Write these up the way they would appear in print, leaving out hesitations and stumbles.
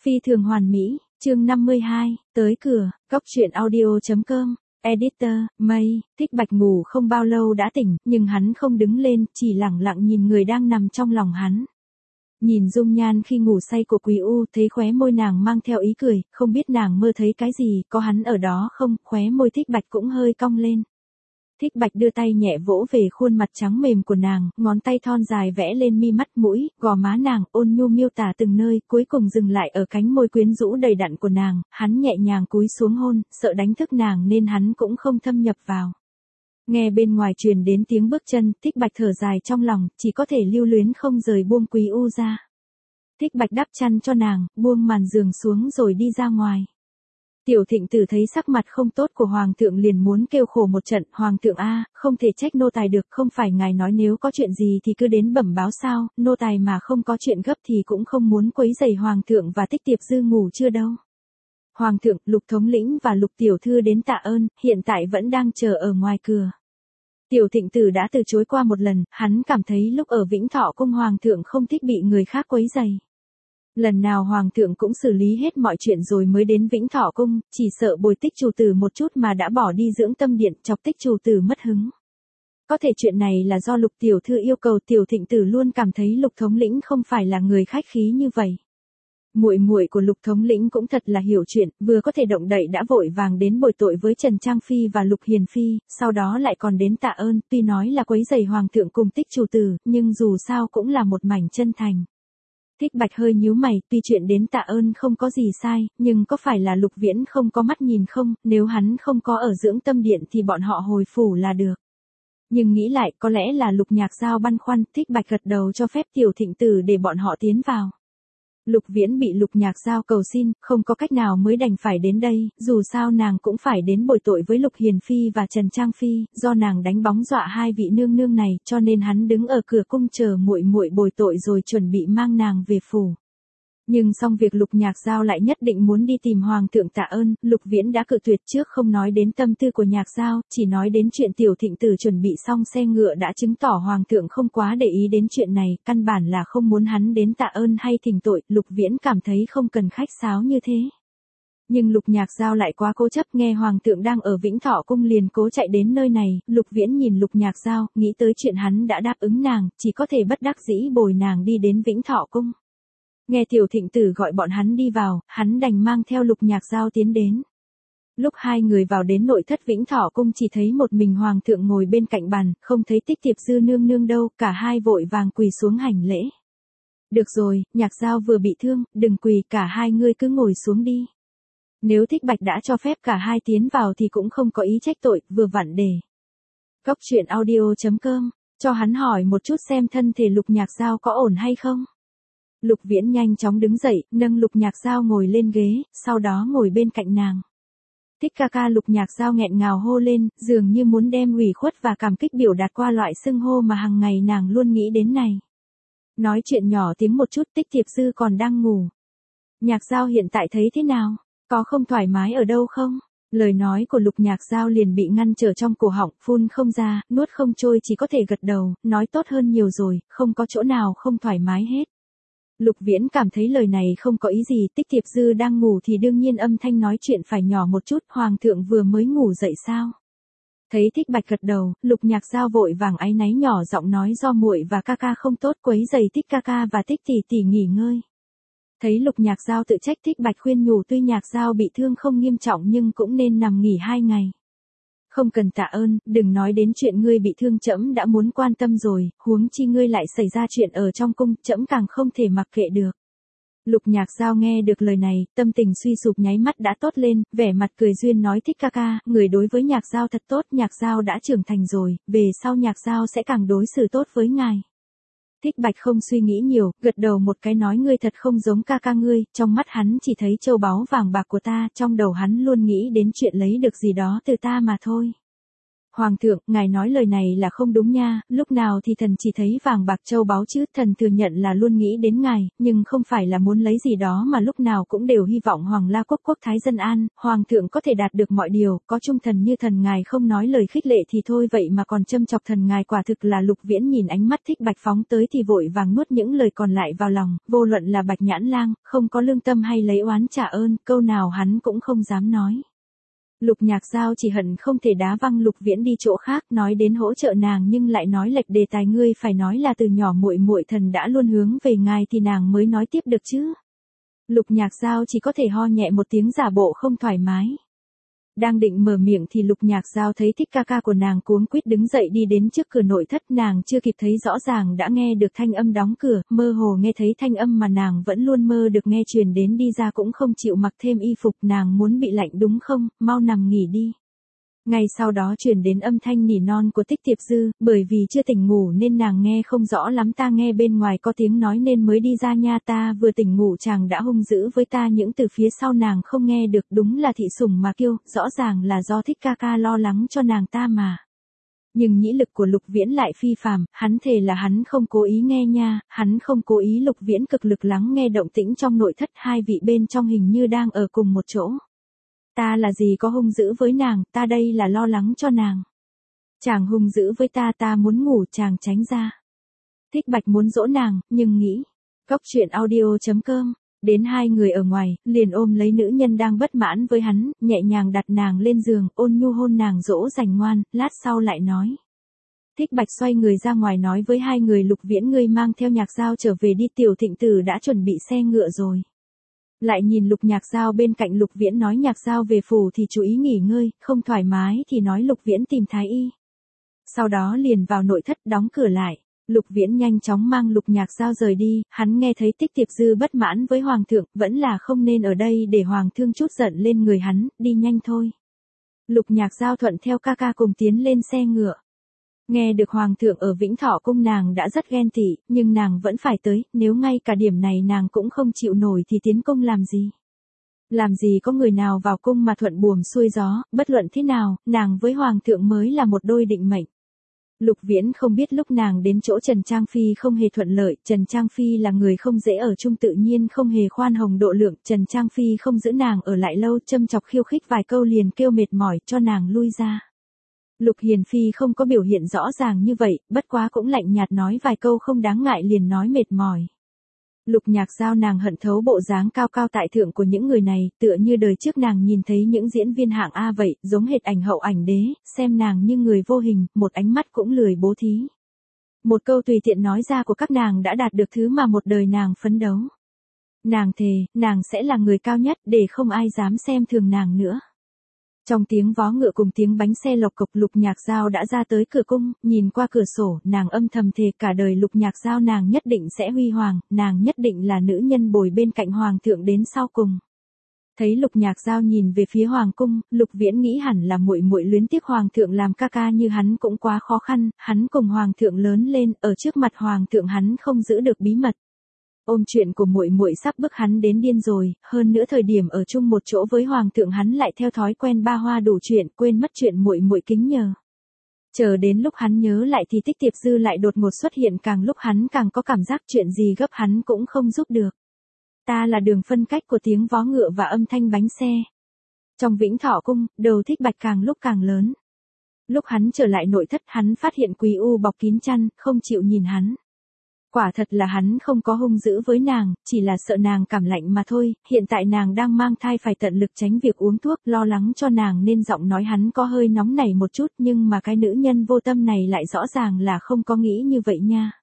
Phi thường hoàn mỹ, chương 52, tới cửa, góc truyện audio.com, editor, Mây, Thích Bạch ngủ không bao lâu đã tỉnh, nhưng hắn không đứng lên, chỉ lẳng lặng nhìn người đang nằm trong lòng hắn. Nhìn dung nhan khi ngủ say của Quý U, thấy khóe môi nàng mang theo ý cười, không biết nàng mơ thấy cái gì, có hắn ở đó không, khóe môi Thích Bạch cũng hơi cong lên. Thích Bạch đưa tay nhẹ vỗ về khuôn mặt trắng mềm của nàng, ngón tay thon dài vẽ lên mi mắt mũi, gò má nàng, ôn nhu miêu tả từng nơi, cuối cùng dừng lại ở cánh môi quyến rũ đầy đặn của nàng, hắn nhẹ nhàng cúi xuống hôn, sợ đánh thức nàng nên hắn cũng không thâm nhập vào. Nghe bên ngoài truyền đến tiếng bước chân, Thích Bạch thở dài trong lòng, chỉ có thể lưu luyến không rời buông Quý U ra. Thích Bạch đắp chăn cho nàng, buông màn giường xuống rồi đi ra ngoài. Tiểu Thịnh Tử thấy sắc mặt không tốt của Hoàng thượng liền muốn kêu khổ một trận, Hoàng thượng a, không thể trách nô tài được, không phải ngài nói nếu có chuyện gì thì cứ đến bẩm báo sao, nô tài mà không có chuyện gấp thì cũng không muốn quấy rầy Hoàng thượng và Tích Tiệp Dư ngủ chưa đâu. Hoàng thượng, Lục thống lĩnh và Lục tiểu thư đến tạ ơn, hiện tại vẫn đang chờ ở ngoài cửa. Tiểu Thịnh Tử đã từ chối qua một lần, hắn cảm thấy lúc ở Vĩnh Thọ cung Hoàng thượng không thích bị người khác quấy rầy. Lần nào Hoàng thượng cũng xử lý hết mọi chuyện rồi mới đến Vĩnh Thọ cung, chỉ sợ bồi Tích chủ tử một chút mà đã bỏ đi dưỡng tâm điện, chọc Tích chủ tử mất hứng. Có thể chuyện này là do Lục tiểu thư yêu cầu, Tiểu Thịnh Tử luôn cảm thấy Lục thống lĩnh không phải là người khách khí như vậy. Muội muội của Lục thống lĩnh cũng thật là hiểu chuyện, vừa có thể động đậy đã vội vàng đến bồi tội với Trần Trang Phi và Lục Hiền Phi, sau đó lại còn đến tạ ơn, tuy nói là quấy rầy Hoàng thượng cùng Tích chủ tử, nhưng dù sao cũng là một mảnh chân thành. Thích Bạch hơi nhíu mày, tuy chuyện đến tạ ơn không có gì sai, nhưng có phải là Lục Viễn không có mắt nhìn không, nếu hắn không có ở dưỡng tâm điện thì bọn họ hồi phủ là được. Nhưng nghĩ lại, có lẽ là Lục Nhạc Giao băn khoăn, Thích Bạch gật đầu cho phép Tiểu Thịnh Tử để bọn họ tiến vào. Lục Viễn bị Lục Nhạc Giao cầu xin, không có cách nào mới đành phải đến đây, dù sao nàng cũng phải đến bồi tội với Lục Hiền Phi và Trần Trang Phi, do nàng đánh bóng dọa hai vị nương nương này, cho nên hắn đứng ở cửa cung chờ muội muội bồi tội rồi chuẩn bị mang nàng về phủ. Nhưng xong việc Lục Nhạc Giao lại nhất định muốn đi tìm Hoàng thượng tạ ơn, Lục Viễn đã cự tuyệt trước không nói đến tâm tư của Nhạc Giao, chỉ nói đến chuyện Tiểu Thịnh Tử chuẩn bị xong xe ngựa đã chứng tỏ Hoàng thượng không quá để ý đến chuyện này, căn bản là không muốn hắn đến tạ ơn hay thỉnh tội, Lục Viễn cảm thấy không cần khách sáo như thế. Nhưng Lục Nhạc Giao lại quá cố chấp, nghe Hoàng thượng đang ở Vĩnh Thọ cung liền cố chạy đến nơi này, Lục Viễn nhìn Lục Nhạc Giao, nghĩ tới chuyện hắn đã đáp ứng nàng, chỉ có thể bất đắc dĩ bồi nàng đi đến Vĩnh Thọ cung. Nghe Tiểu Thịnh Tử gọi bọn hắn đi vào, hắn đành mang theo Lục Nhạc Giao tiến đến. Lúc hai người vào đến nội thất Vĩnh Thọ cung chỉ thấy một mình Hoàng thượng ngồi bên cạnh bàn, không thấy Tích Tiệp Dư nương nương đâu, cả hai vội vàng quỳ xuống hành lễ. Được rồi, Nhạc Giao vừa bị thương, đừng quỳ, cả hai ngươi cứ ngồi xuống đi. Nếu Thích Bạch đã cho phép cả hai tiến vào thì cũng không có ý trách tội, vừa vặn để. Góc truyện audio.com, cho hắn hỏi một chút xem thân thể Lục Nhạc Giao có ổn hay không. Lục Viễn nhanh chóng đứng dậy, nâng Lục Nhạc Giao ngồi lên ghế, sau đó ngồi bên cạnh nàng. Thích ca ca, Lục Nhạc Giao nghẹn ngào hô lên, dường như muốn đem ủy khuất và cảm kích biểu đạt qua loại xưng hô mà hàng ngày nàng luôn nghĩ đến này. Nói chuyện nhỏ tiếng một chút, Tích Tiệp Dư còn đang ngủ. Nhạc Giao hiện tại thấy thế nào? Có không thoải mái ở đâu không? Lời nói của Lục Nhạc Giao liền bị ngăn trở trong cổ họng, phun không ra, nuốt không trôi, chỉ có thể gật đầu, nói tốt hơn nhiều rồi, không có chỗ nào không thoải mái hết. Lục Viễn cảm thấy lời này không có ý gì, Tích Tiệp Dư đang ngủ thì đương nhiên âm thanh nói chuyện phải nhỏ một chút, Hoàng thượng vừa mới ngủ dậy sao? Thấy Thích Bạch gật đầu, Lục Nhạc Giao vội vàng áy náy nhỏ giọng nói do muội và ca ca không tốt quấy rầy Tích ca ca và Tích tỷ tỷ nghỉ ngơi. Thấy Lục Nhạc Giao tự trách, Thích Bạch khuyên nhủ tuy Nhạc Giao bị thương không nghiêm trọng nhưng cũng nên nằm nghỉ 2 ngày. Không cần tạ ơn, đừng nói đến chuyện ngươi bị thương, trẫm đã muốn quan tâm rồi, huống chi ngươi lại xảy ra chuyện ở trong cung, trẫm càng không thể mặc kệ được. Lục Nhạc Giao nghe được lời này, tâm tình suy sụp nháy mắt đã tốt lên, vẻ mặt cười duyên nói Thích ca ca, người đối với Nhạc Giao thật tốt, Nhạc Giao đã trưởng thành rồi, về sau Nhạc Giao sẽ càng đối xử tốt với ngài. Thích Bạch không suy nghĩ nhiều, gật đầu một cái nói ngươi thật không giống ca ca ngươi, trong mắt hắn chỉ thấy châu báu vàng bạc của ta, trong đầu hắn luôn nghĩ đến chuyện lấy được gì đó từ ta mà thôi. Hoàng thượng, ngài nói lời này là không đúng nha, lúc nào thì thần chỉ thấy vàng bạc châu báu chứ, thần thừa nhận là luôn nghĩ đến ngài, nhưng không phải là muốn lấy gì đó mà lúc nào cũng đều hy vọng Hoàng La quốc quốc thái dân an, Hoàng thượng có thể đạt được mọi điều, có trung thần như thần ngài không nói lời khích lệ thì thôi vậy mà còn châm chọc thần ngài. Quả thực là Lục Viễn nhìn ánh mắt Thích Bạch phóng tới thì vội vàng nuốt những lời còn lại vào lòng, vô luận là Bạch Nhãn Lang, không có lương tâm hay lấy oán trả ơn, câu nào hắn cũng không dám nói. Lục Nhạc Giao chỉ hận không thể đá văng Lục Viễn đi chỗ khác, nói đến hỗ trợ nàng nhưng lại nói lệch đề tài, ngươi phải nói là từ nhỏ muội muội thần đã luôn hướng về ngài thì nàng mới nói tiếp được chứ. Lục Nhạc Giao chỉ có thể ho nhẹ một tiếng giả bộ không thoải mái. Đang định mở miệng thì Lục Nhạc Giao thấy Thích ca ca của nàng cuống quýt đứng dậy đi đến trước cửa nội thất, nàng chưa kịp thấy rõ ràng đã nghe được thanh âm đóng cửa, mơ hồ nghe thấy thanh âm mà nàng vẫn luôn mơ được nghe truyền đến, đi ra cũng không chịu mặc thêm y phục, nàng muốn bị lạnh đúng không, mau nằm nghỉ đi. Ngay sau đó truyền đến âm thanh nỉ non của Tích Tiệp Dư, bởi vì chưa tỉnh ngủ nên nàng nghe không rõ lắm, ta nghe bên ngoài có tiếng nói nên mới đi ra nha, ta vừa tỉnh ngủ chàng đã hung dữ với ta, những từ phía sau nàng không nghe được, đúng là thị sủng mà kiêu, rõ ràng là do Thích ca ca lo lắng cho nàng ta mà. Nhưng nhĩ lực của Lục Viễn lại phi phàm, hắn thề là hắn không cố ý nghe nha, hắn không cố ý. Lục Viễn cực lực lắng nghe động tĩnh trong nội thất, hai vị bên trong hình như đang ở cùng một chỗ. Ta là gì có hung dữ với nàng, ta đây là lo lắng cho nàng. Chàng hung dữ với ta, ta muốn ngủ, chàng tránh ra. Thích Bạch muốn dỗ nàng, nhưng nghĩ. Cốc truyện audio.com. Đến hai người ở ngoài, liền ôm lấy nữ nhân đang bất mãn với hắn, nhẹ nhàng đặt nàng lên giường, ôn nhu hôn nàng dỗ dành ngoan, lát sau lại nói. Thích Bạch xoay người ra ngoài nói với hai người, Lục Viễn ngươi mang theo Nhạc Giao trở về đi, Tiểu Thịnh Tử đã chuẩn bị xe ngựa rồi. Lại nhìn Lục Nhạc Giao bên cạnh, Lục Viễn nói Nhạc Giao về phủ thì chú ý nghỉ ngơi, không thoải mái thì nói Lục Viễn tìm thái y. Sau đó liền vào nội thất đóng cửa lại. Lục Viễn nhanh chóng mang Lục Nhạc Giao rời đi, hắn nghe thấy Tích Tiệp Dư bất mãn với Hoàng thượng, vẫn là không nên ở đây để Hoàng thương chút giận lên người hắn, đi nhanh thôi. Lục Nhạc Giao thuận theo ca ca cùng tiến lên xe ngựa. Nghe được Hoàng thượng ở Vĩnh Thọ Cung nàng đã rất ghen tị, nhưng nàng vẫn phải tới, nếu ngay cả điểm này nàng cũng không chịu nổi thì tiến cung làm gì? Làm gì có người nào vào cung mà thuận buồm xuôi gió, bất luận thế nào, nàng với Hoàng thượng mới là một đôi định mệnh. Lục Viễn không biết lúc nàng đến chỗ Trần Trang Phi không hề thuận lợi, Trần Trang Phi là người không dễ ở chung, tự nhiên không hề khoan hồng độ lượng, Trần Trang Phi không giữ nàng ở lại lâu, châm chọc khiêu khích vài câu liền kêu mệt mỏi cho nàng lui ra. Lục Hiền Phi không có biểu hiện rõ ràng như vậy, bất quá cũng lạnh nhạt nói vài câu không đáng ngại liền nói mệt mỏi. Lục Nhạc Giao nàng hận thấu bộ dáng cao cao tại thượng của những người này, tựa như đời trước nàng nhìn thấy những diễn viên hạng A vậy, giống hệt ảnh hậu ảnh đế, xem nàng như người vô hình, một ánh mắt cũng lười bố thí. Một câu tùy tiện nói ra của các nàng đã đạt được thứ mà một đời nàng phấn đấu. Nàng thề, nàng sẽ là người cao nhất để không ai dám xem thường nàng nữa. Trong tiếng vó ngựa cùng tiếng bánh xe lộc cộc, Lục Nhạc Giao đã ra tới cửa cung, nhìn qua cửa sổ, nàng âm thầm thề cả đời Lục Nhạc Giao nàng nhất định sẽ huy hoàng, nàng nhất định là nữ nhân bồi bên cạnh Hoàng thượng đến sau cùng. Thấy Lục Nhạc Giao nhìn về phía Hoàng cung, Lục Viễn nghĩ hẳn là muội muội luyến tiếc Hoàng thượng làm ca ca như hắn cũng quá khó khăn, hắn cùng Hoàng thượng lớn lên, ở trước mặt Hoàng thượng hắn không giữ được bí mật. Ôm chuyện của muội muội sắp bức hắn đến điên rồi, hơn nữa thời điểm ở chung một chỗ với Hoàng thượng hắn lại theo thói quen ba hoa đủ chuyện, quên mất chuyện muội muội kính nhờ. Chờ đến lúc hắn nhớ lại thì Tích Tiệp Dư lại đột ngột xuất hiện, càng lúc hắn càng có cảm giác chuyện gì gấp hắn cũng không giúp được. Ta là đường phân cách của tiếng vó ngựa và âm thanh bánh xe. Trong Vĩnh Thọ Cung, đầu Thích Bạch càng lúc càng lớn. Lúc hắn trở lại nội thất hắn phát hiện Quý U bọc kín chăn, không chịu nhìn hắn. Quả thật là hắn không có hung dữ với nàng, chỉ là sợ nàng cảm lạnh mà thôi, hiện tại nàng đang mang thai phải tận lực tránh việc uống thuốc, lo lắng cho nàng nên giọng nói hắn có hơi nóng nảy một chút, nhưng mà cái nữ nhân vô tâm này lại rõ ràng là không có nghĩ như vậy nha.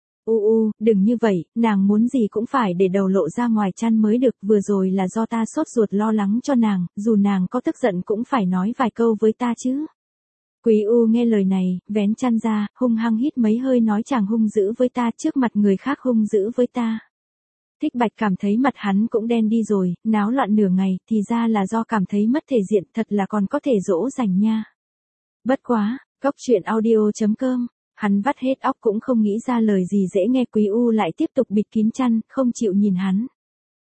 Đừng như vậy, nàng muốn gì cũng phải để đầu lộ ra ngoài chăn mới được, vừa rồi là do ta sốt ruột lo lắng cho nàng, dù nàng có tức giận cũng phải nói vài câu với ta chứ. Quý U nghe lời này, vén chăn ra, hung hăng hít mấy hơi nói chàng hung dữ với ta, trước mặt người khác hung dữ với ta. Thích Bạch cảm thấy mặt hắn cũng đen đi rồi, náo loạn nửa ngày, thì ra là do cảm thấy mất thể diện, thật là còn có thể dỗ dành nha. Bất quá, cốc truyện audio.com, hắn vắt hết óc cũng không nghĩ ra lời gì dễ nghe. Quý U lại tiếp tục bịt kín chăn, không chịu nhìn hắn.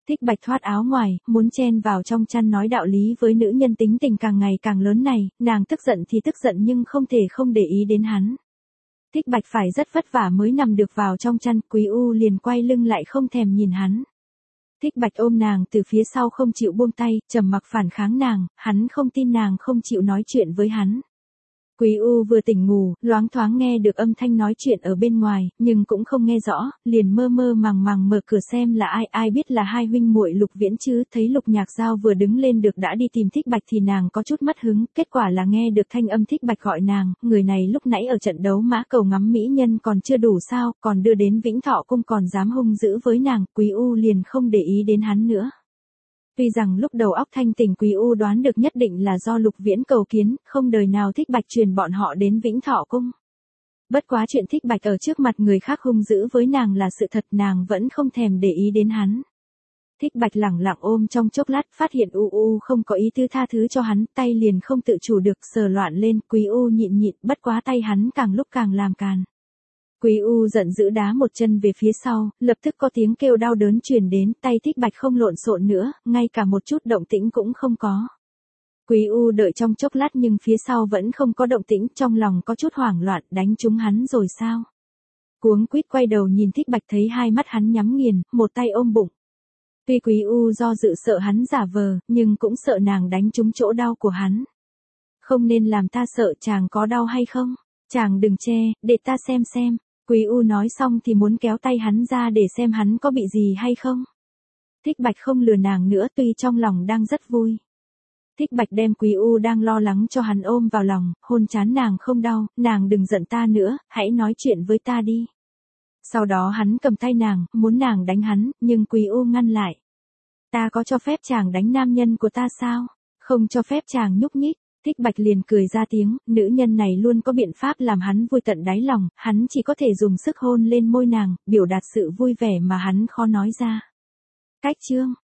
Thích Bạch thoát áo ngoài, muốn chen vào trong chăn nói đạo lý với nữ nhân tính tình càng ngày càng lớn này, nàng tức giận thì tức giận nhưng không thể không để ý đến hắn. Thích Bạch phải rất vất vả mới nằm được vào trong chăn, Quý U liền quay lưng lại không thèm nhìn hắn. Thích Bạch ôm nàng từ phía sau không chịu buông tay, trầm mặc phản kháng nàng, hắn không tin nàng không chịu nói chuyện với hắn. Quý U vừa tỉnh ngủ, loáng thoáng nghe được âm thanh nói chuyện ở bên ngoài, nhưng cũng không nghe rõ, liền mơ mơ màng màng mở cửa xem là ai biết là hai huynh muội Lục Viễn chứ, thấy Lục Nhạc Giao vừa đứng lên được đã đi tìm Thích Bạch thì nàng có chút mất hứng, kết quả là nghe được thanh âm Thích Bạch gọi nàng, người này lúc nãy ở trận đấu Mã Cầu ngắm mỹ nhân còn chưa đủ sao, còn đưa đến Vĩnh Thọ Cung còn dám hung dữ với nàng, Quý U liền không để ý đến hắn nữa. Tuy rằng lúc đầu óc thanh tỉnh Quý U đoán được nhất định là do Lục Viễn cầu kiến, không đời nào Thích Bạch truyền bọn họ đến Vĩnh Thọ Cung. Bất quá chuyện Thích Bạch ở trước mặt người khác hung dữ với nàng là sự thật, nàng vẫn không thèm để ý đến hắn. Thích Bạch lẳng lặng ôm trong chốc lát, phát hiện U không có ý tư tha thứ cho hắn, tay liền không tự chủ được sờ loạn lên, Quý U nhịn, bất quá tay hắn càng lúc càng làm càn. Quý U giận dữ đá một chân về phía sau, lập tức có tiếng kêu đau đớn truyền đến, tay Thích Bạch không lộn xộn nữa, ngay cả một chút động tĩnh cũng không có. Quý U đợi trong chốc lát nhưng phía sau vẫn không có động tĩnh, trong lòng có chút hoảng loạn, đánh trúng hắn rồi sao? Cuống quýt quay đầu nhìn Thích Bạch thấy hai mắt hắn nhắm nghiền, một tay ôm bụng. Tuy Quý U do dự sợ hắn giả vờ, nhưng cũng sợ nàng đánh trúng chỗ đau của hắn. Không nên làm ta sợ, chàng có đau hay không? Chàng đừng che, để ta xem. Quý U nói xong thì muốn kéo tay hắn ra để xem hắn có bị gì hay không. Thích Bạch không lừa nàng nữa, tuy trong lòng đang rất vui. Thích Bạch đem Quý U đang lo lắng cho hắn ôm vào lòng, hôn trán nàng không đau, nàng đừng giận ta nữa, hãy nói chuyện với ta đi. Sau đó hắn cầm tay nàng, muốn nàng đánh hắn, nhưng Quý U ngăn lại. Ta có cho phép chàng đánh nam nhân của ta sao? Không cho phép chàng nhúc nhích. Thích Bạch liền cười ra tiếng, nữ nhân này luôn có biện pháp làm hắn vui tận đáy lòng, hắn chỉ có thể dùng sức hôn lên môi nàng, biểu đạt sự vui vẻ mà hắn khó nói ra. Cách chương